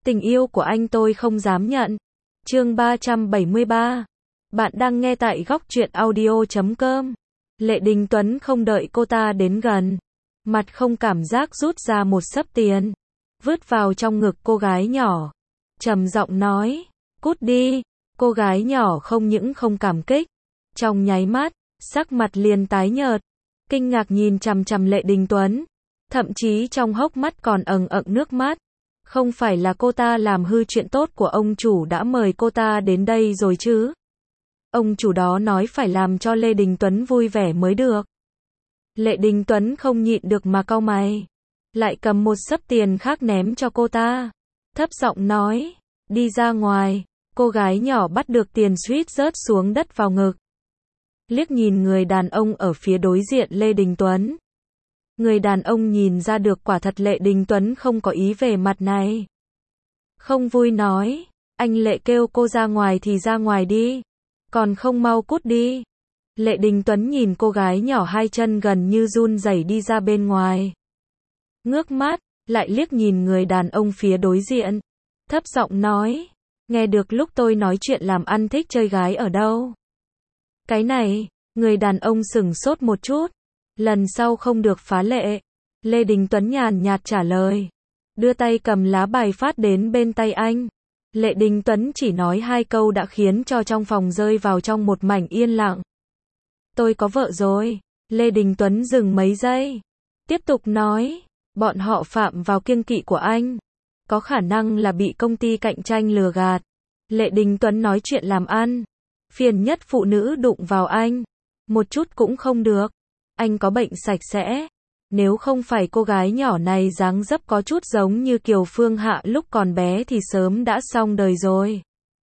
Tình yêu của anh tôi không dám nhận. Chương 373. Bạn đang nghe tại góc truyện audio.com. Lệ Đình Tuấn không đợi cô ta đến gần. Mặt không cảm giác rút ra một xấp tiền. Vứt vào trong ngực cô gái nhỏ. Trầm giọng nói. Cút đi. Cô gái nhỏ không những không cảm kích. Trong nháy mắt, sắc mặt liền tái nhợt. Kinh ngạc nhìn chằm chằm Lệ Đình Tuấn. Thậm chí trong hốc mắt còn ẩn ẩn nước mắt. Không phải là cô ta làm hư chuyện tốt của ông chủ đã mời cô ta đến đây rồi chứ? Ông chủ đó nói phải làm cho Lệ Đình Tuấn vui vẻ mới được. Lệ Đình Tuấn không nhịn được mà cau mày. Lại cầm một xấp tiền khác ném cho cô ta. Thấp giọng nói, đi ra ngoài. Cô gái nhỏ bắt được tiền suýt rớt xuống đất vào ngực. Liếc nhìn người đàn ông ở phía đối diện Lệ Đình Tuấn. Người đàn ông nhìn ra được quả thật Lệ Đình Tuấn không có ý về mặt này. Không vui nói, anh Lệ kêu cô ra ngoài thì ra ngoài đi. Còn không mau cút đi. Lệ Đình Tuấn nhìn cô gái nhỏ hai chân gần như run rẩy đi ra bên ngoài. Ngước mắt, lại liếc nhìn người đàn ông phía đối diện. Thấp giọng nói, nghe được lúc tôi nói chuyện làm ăn thích chơi gái ở đâu? Cái này, người đàn ông sửng sốt một chút. Lần sau không được phá lệ. Lệ Đình Tuấn nhàn nhạt trả lời. Đưa tay cầm lá bài phát đến bên tay anh. Lệ Đình Tuấn chỉ nói hai câu đã khiến cho trong phòng rơi vào trong một mảnh yên lặng. Tôi có vợ rồi. Lệ Đình Tuấn dừng mấy giây. Tiếp tục nói. Bọn họ phạm vào kiêng kỵ của anh. Có khả năng là bị công ty cạnh tranh lừa gạt. Lệ Đình Tuấn nói chuyện làm ăn. Phiền nhất phụ nữ đụng vào anh. Một chút cũng không được. Anh có bệnh sạch sẽ. Nếu không phải cô gái nhỏ này dáng dấp có chút giống như Kiều Phương Hạ lúc còn bé thì sớm đã xong đời rồi.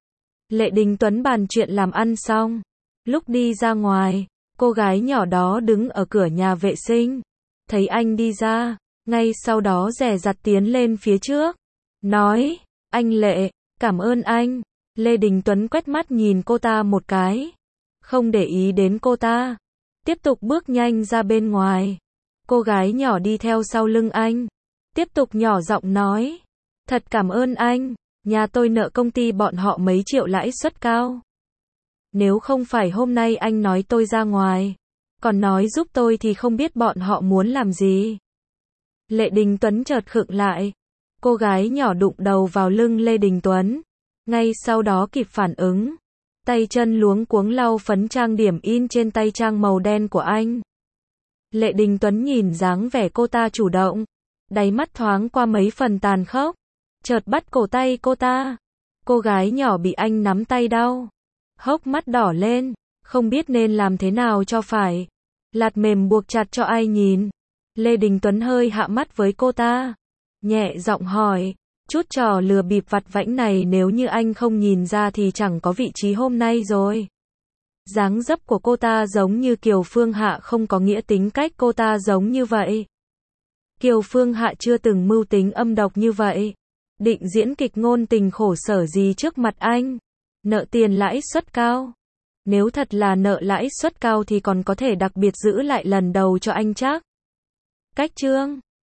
Lệ Đình Tuấn bàn chuyện làm ăn xong. Lúc đi ra ngoài, cô gái nhỏ đó đứng ở cửa nhà vệ sinh. Thấy anh đi ra, ngay sau đó dè dặt tiến lên phía trước. Nói, anh Lệ, cảm ơn anh. Lệ Đình Tuấn quét mắt nhìn cô ta một cái. Không để ý đến cô ta. Tiếp tục bước nhanh ra bên ngoài. Cô gái nhỏ đi theo sau lưng anh. Tiếp tục nhỏ giọng nói. Thật cảm ơn anh. Nhà tôi nợ công ty bọn họ mấy triệu lãi suất cao. Nếu không phải hôm nay anh nói tôi ra ngoài. Còn nói giúp tôi thì không biết bọn họ muốn làm gì. Lệ Đình Tuấn chợt khựng lại. Cô gái nhỏ đụng đầu vào lưng Lệ Đình Tuấn. Ngay sau đó kịp phản ứng. Tay chân luống cuống lau phấn trang điểm in trên tay trang màu đen của anh. Lệ Đình Tuấn nhìn dáng vẻ cô ta chủ động. Đáy mắt thoáng qua mấy phần tàn khốc. Chợt bắt cổ tay cô ta. Cô gái nhỏ bị anh nắm tay đau. Hốc mắt đỏ lên. Không biết nên làm thế nào cho phải. Lạt mềm buộc chặt cho ai nhìn. Lệ Đình Tuấn hơi hạ mắt với cô ta. Nhẹ giọng hỏi. Chút trò lừa bịp vặt vãnh này nếu như anh không nhìn ra thì chẳng có vị trí hôm nay rồi. Dáng dấp của cô ta giống như Kiều Phương Hạ không có nghĩa tính cách cô ta giống như vậy. Kiều Phương Hạ chưa từng mưu tính âm độc như vậy. Định diễn kịch ngôn tình khổ sở gì trước mặt anh. Nợ tiền lãi suất cao. Nếu thật là nợ lãi suất cao thì còn có thể đặc biệt giữ lại lần đầu cho anh chắc. Cách chương